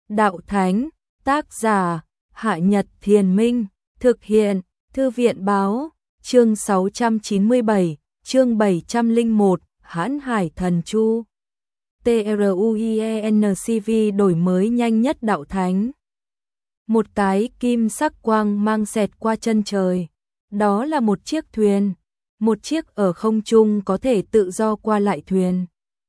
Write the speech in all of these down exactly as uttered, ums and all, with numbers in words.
Đạo Thánh, tác giả, Hạ Nhật Thiền Minh, thực hiện, Thư viện Báo, chương sáu trăm chín mươi bảy, chương bảy trăm lẻ một, Hãn Hải Thần Chu. TRUIENCV đổi mới nhanh nhất Đạo Thánh. Một cái kim sắc quang mang xẹt qua chân trời. Đó là một chiếc thuyền, một chiếc ở không trung có thể tự do qua lại thuyền.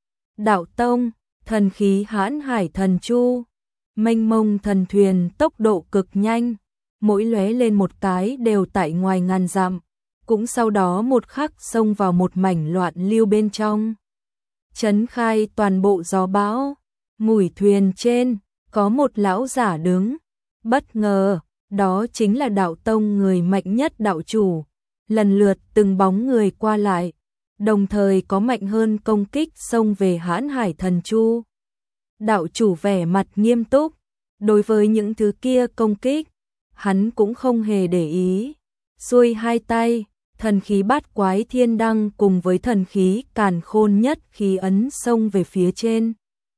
Đạo Tông, thần khí Hãn Hải Thần Chu, mênh mông thần thuyền tốc độ cực nhanh, mỗi lóe lên một cái đều tại ngoài ngàn dặm, cũng sau đó một khắc xông vào một mảnh loạn lưu bên trong. Chấn khai toàn bộ gió bão, mùi thuyền trên, có một lão giả đứng, bất ngờ, đó chính là Đạo Tông người mạnh nhất đạo chủ, lần lượt từng bóng người qua lại, đồng thời có mạnh hơn công kích xông về Hãn Hải Thần Chu. Đạo chủ vẻ mặt nghiêm túc, đối với những thứ kia công kích, hắn cũng không hề để ý, xuôi hai tay, thần khí Bát Quái Thiên Đăng cùng với thần khí Càn Khôn Nhất Khí ấn xông về phía trên.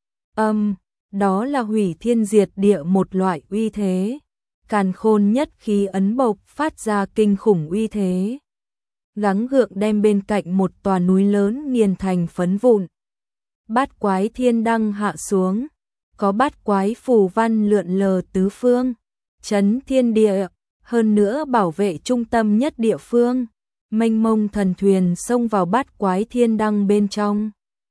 Âm, đó là hủy thiên diệt địa một loại uy thế. Càn Khôn Nhất Khí ấn bộc phát ra kinh khủng uy thế, gắng gượng đem bên cạnh một tòa núi lớn nghiền thành phấn vụn. Bát Quái Thiên Đăng hạ xuống, có bát quái phù văn lượn lờ tứ phương, chấn thiên địa, hơn nữa bảo vệ trung tâm nhất địa phương. Mênh mông thần thuyền xông vào Bát Quái Thiên Đăng bên trong.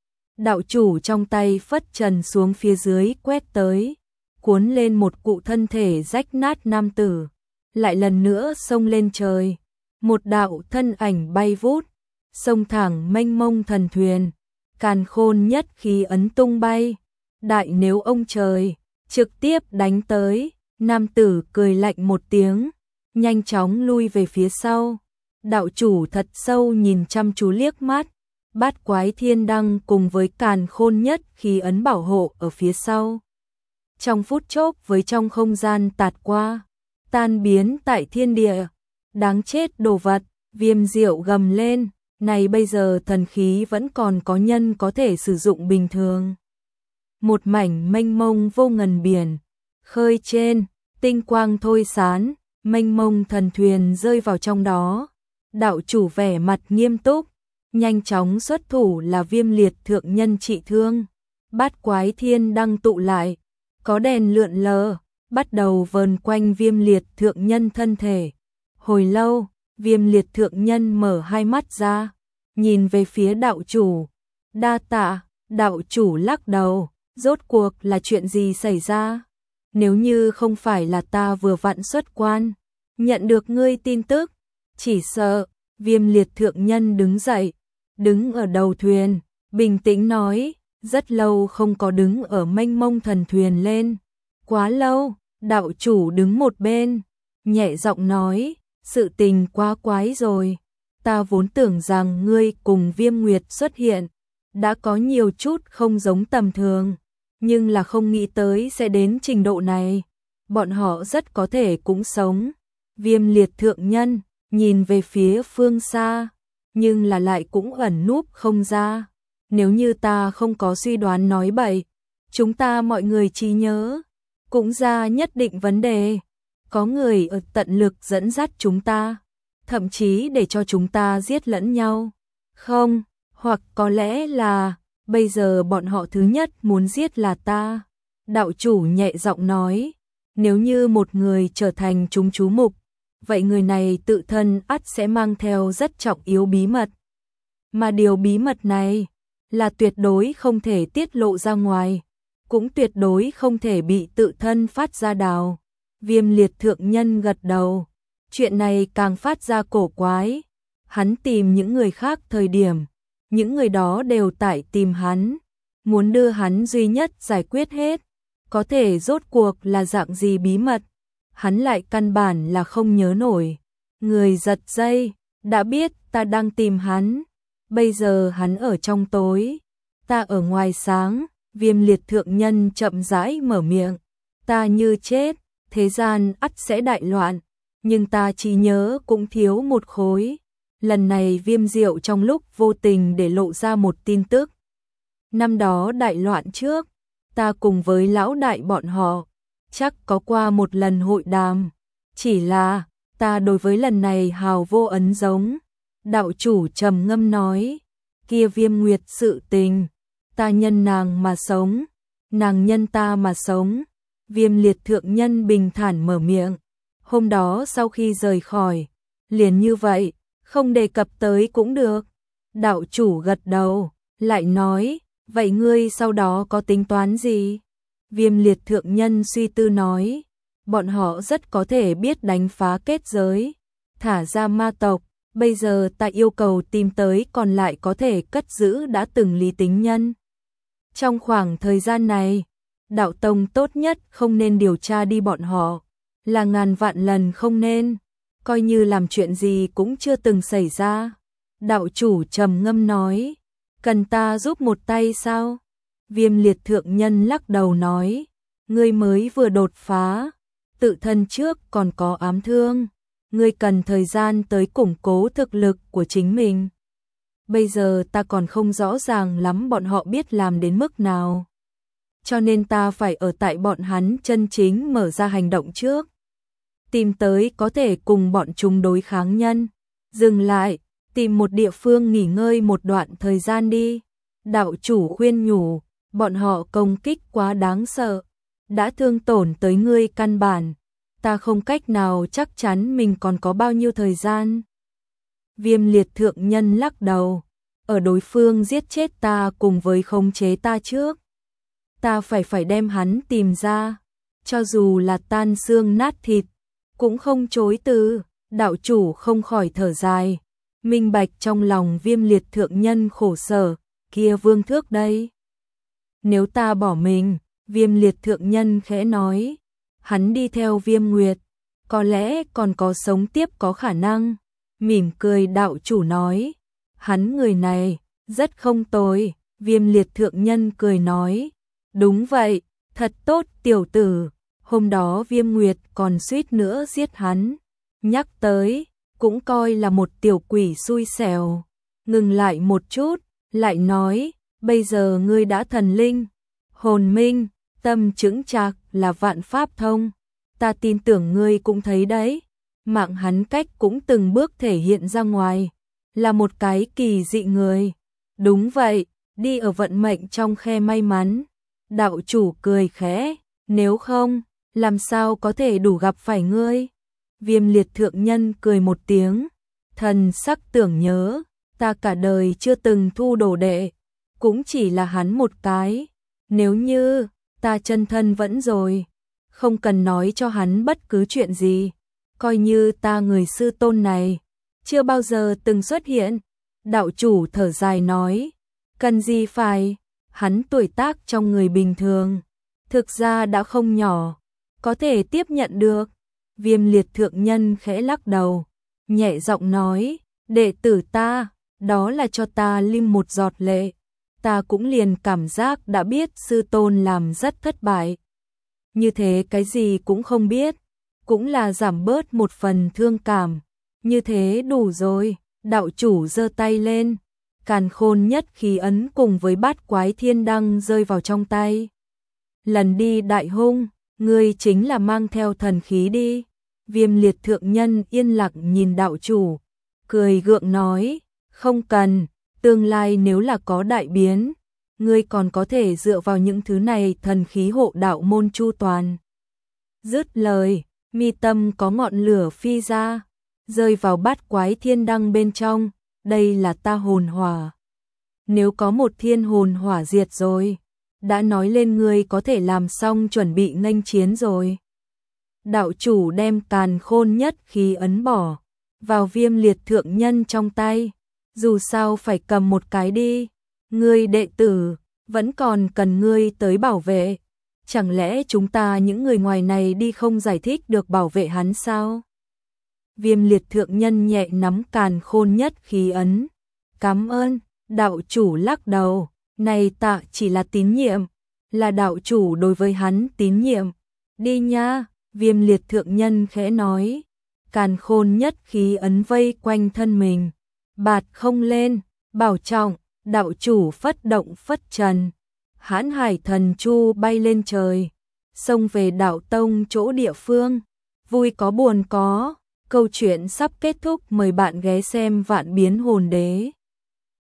Đạo chủ trong tay phất trần xuống phía dưới quét tới, cuốn lên một cụ thân thể rách nát nam tử, lại lần nữa xông lên trời. Một đạo thân ảnh bay vút, xông thẳng mênh mông thần thuyền, Càn Khôn Nhất Khí ấn tung bay, đại nếu ông trời, trực tiếp đánh tới. Nam tử cười lạnh một tiếng, nhanh chóng lui về phía sau. Đạo chủ thật sâu nhìn chăm chú liếc mắt, Bát Quái Thiên Đăng cùng với Càn Khôn Nhất Khí ấn bảo hộ ở phía sau. Trong phút chốc với trong không gian tạt qua, tan biến tại thiên địa. Đáng chết đồ vật, Viêm Diệu gầm lên, này bây giờ thần khí vẫn còn có nhân có thể sử dụng bình thường. Một mảnh mênh mông vô ngần biển, khơi trên, tinh quang thôi sán, mênh mông thần thuyền rơi vào trong đó. Đạo chủ vẻ mặt nghiêm túc, nhanh chóng xuất thủ là Viêm Liệt Thượng Nhân trị thương. Bát Quái Thiên Đăng tụ lại, có đèn lượn lờ, bắt đầu vờn quanh Viêm Liệt Thượng Nhân thân thể. Hồi lâu, Viêm Liệt Thượng Nhân mở hai mắt ra, nhìn về phía đạo chủ. Đa tạ, đạo chủ lắc đầu, rốt cuộc là chuyện gì xảy ra? Nếu như không phải là ta vừa vặn xuất quan, nhận được ngươi tin tức, chỉ sợ. Viêm Liệt Thượng Nhân đứng dậy, đứng ở đầu thuyền, bình tĩnh nói, rất lâu không có đứng ở mênh mông thần thuyền lên. Quá lâu, đạo chủ đứng một bên, nhẹ giọng nói, sự tình quá quái rồi. Ta vốn tưởng rằng ngươi cùng Viêm Nguyệt xuất hiện, đã có nhiều chút không giống tầm thường, nhưng là không nghĩ tới sẽ đến trình độ này. Bọn họ rất có thể cũng sống. Viêm Liệt Thượng Nhân nhìn về phía phương xa, nhưng là lại cũng ẩn núp không ra. Nếu như ta không có suy đoán nói bậy, chúng ta mọi người trí nhớ cũng ra nhất định vấn đề. Có người ở tận lực dẫn dắt chúng ta, thậm chí để cho chúng ta giết lẫn nhau. Không, hoặc có lẽ là bây giờ bọn họ thứ nhất muốn giết là ta. Đạo chủ nhẹ giọng nói, nếu như một người trở thành chúng chú mục, vậy người này tự thân ắt sẽ mang theo rất trọng yếu bí mật. Mà điều bí mật này là tuyệt đối không thể tiết lộ ra ngoài, cũng tuyệt đối không thể bị tự thân phát ra đào. Viêm Liệt Thượng Nhân gật đầu, chuyện này càng phát ra cổ quái. Hắn tìm những người khác thời điểm, những người đó đều tại tìm hắn, muốn đưa hắn duy nhất giải quyết hết. Có thể rốt cuộc là dạng gì bí mật, hắn lại căn bản là không nhớ nổi. Người giật dây, đã biết ta đang tìm hắn, bây giờ hắn ở trong tối, ta ở ngoài sáng. Viêm Liệt Thượng Nhân chậm rãi mở miệng, ta như chết, thế gian ắt sẽ đại loạn, nhưng ta chỉ nhớ cũng thiếu một khối. Lần này Viêm Diệu trong lúc vô tình để lộ ra một tin tức. Năm đó đại loạn trước, ta cùng với lão đại bọn họ chắc có qua một lần hội đàm. Chỉ là, ta đối với lần này hào vô ấn giống. Đạo chủ trầm ngâm nói, kia Viêm Nguyệt sự tình, ta nhân nàng mà sống, nàng nhân ta mà sống. Viêm Liệt thượng nhân bình thản mở miệng, hôm đó sau khi rời khỏi, liền như vậy, không đề cập tới cũng được. Đạo chủ gật đầu, lại nói, vậy ngươi sau đó có tính toán gì? Viêm Liệt thượng nhân suy tư nói, bọn họ rất có thể biết đánh phá kết giới, thả ra ma tộc, bây giờ ta yêu cầu tìm tới còn lại có thể cất giữ đã từng lý tính nhân. Trong khoảng thời gian này, đạo tông tốt nhất không nên điều tra đi bọn họ, là ngàn vạn lần không nên, coi như làm chuyện gì cũng chưa từng xảy ra. Đạo chủ trầm ngâm nói, cần ta giúp một tay sao? Viêm Liệt thượng nhân lắc đầu nói, ngươi mới vừa đột phá, tự thân trước còn có ám thương, ngươi cần thời gian tới củng cố thực lực của chính mình. Bây giờ ta còn không rõ ràng lắm bọn họ biết làm đến mức nào, cho nên ta phải ở tại bọn hắn chân chính mở ra hành động trước, tìm tới có thể cùng bọn chúng đối kháng nhân. Dừng lại, tìm một địa phương nghỉ ngơi một đoạn thời gian đi. Đạo chủ khuyên nhủ, bọn họ công kích quá đáng sợ, đã thương tổn tới ngươi căn bản, ta không cách nào chắc chắn mình còn có bao nhiêu thời gian. Viêm Liệt thượng nhân lắc đầu, ở đối phương giết chết ta cùng với khống chế ta trước, ta phải phải đem hắn tìm ra, cho dù là tan xương nát thịt, cũng không chối từ. Đạo chủ không khỏi thở dài, minh bạch trong lòng Viêm Liệt thượng nhân khổ sở, kia Vương Thước đây. Nếu ta bỏ mình, Viêm Liệt thượng nhân khẽ nói, hắn đi theo Viêm Nguyệt, có lẽ còn có sống tiếp có khả năng. Mỉm cười đạo chủ nói, hắn người này, rất không tồi. Viêm Liệt thượng nhân cười nói, đúng vậy, thật tốt tiểu tử, hôm đó Viêm Nguyệt còn suýt nữa giết hắn. Nhắc tới, cũng coi là một tiểu quỷ xui xẻo. Ngừng lại một chút, lại nói, bây giờ ngươi đã thần linh, hồn minh, tâm chững chạc là vạn pháp thông. Ta tin tưởng ngươi cũng thấy đấy, mạng hắn cách cũng từng bước thể hiện ra ngoài, là một cái kỳ dị người. Đúng vậy, đi ở vận mệnh trong khe may mắn. Đạo chủ cười khẽ, nếu không, làm sao có thể đủ gặp phải ngươi? Viêm Liệt thượng nhân cười một tiếng, thần sắc tưởng nhớ, ta cả đời chưa từng thu đồ đệ, cũng chỉ là hắn một cái. Nếu như ta chân thân vẫn rồi, không cần nói cho hắn bất cứ chuyện gì, coi như ta người sư tôn này chưa bao giờ từng xuất hiện. Đạo chủ thở dài nói, cần gì phải, hắn tuổi tác trong người bình thường, thực ra đã không nhỏ, có thể tiếp nhận được. Viêm Liệt thượng nhân khẽ lắc đầu, nhẹ giọng nói, đệ tử ta, đó là cho ta lim một giọt lệ, ta cũng liền cảm giác đã biết sư tôn làm rất thất bại. Như thế cái gì cũng không biết, cũng là giảm bớt một phần thương cảm, như thế đủ rồi. Đạo chủ giơ tay lên, càn khôn nhất khí ấn cùng với bát quái thiên đăng rơi vào trong tay. Lần đi đại hung, ngươi chính là mang theo thần khí đi. Viêm Liệt thượng nhân yên lặng nhìn đạo chủ, cười gượng nói, không cần, tương lai nếu là có đại biến, ngươi còn có thể dựa vào những thứ này thần khí hộ đạo môn chu toàn. Dứt lời, mi tâm có ngọn lửa phi ra, rơi vào bát quái thiên đăng bên trong, đây là ta hồn hỏa. Nếu có một thiên hồn hỏa diệt rồi, đã nói lên ngươi có thể làm xong chuẩn bị nghênh chiến rồi. Đạo chủ đem càn khôn nhất khí ấn bỏ vào Viêm Liệt thượng nhân trong tay, dù sao phải cầm một cái đi, ngươi đệ tử vẫn còn cần ngươi tới bảo vệ, chẳng lẽ chúng ta những người ngoài này đi không giải thích được bảo vệ hắn sao? Viêm Liệt thượng nhân nhẹ nắm càn khôn nhất khí ấn, cảm ơn. Đạo chủ lắc đầu, này tạ chỉ là tín nhiệm, là đạo chủ đối với hắn tín nhiệm. Đi nha. Viêm Liệt thượng nhân khẽ nói, càn khôn nhất khí ấn vây quanh thân mình, bạt không lên, bảo trọng. Đạo chủ phất động phất trần, hãn hải thần chu bay lên trời, xông về đạo tông chỗ địa phương. Vui có buồn có, câu chuyện sắp kết thúc, mời bạn ghé xem Vạn Biến Hồn Đế.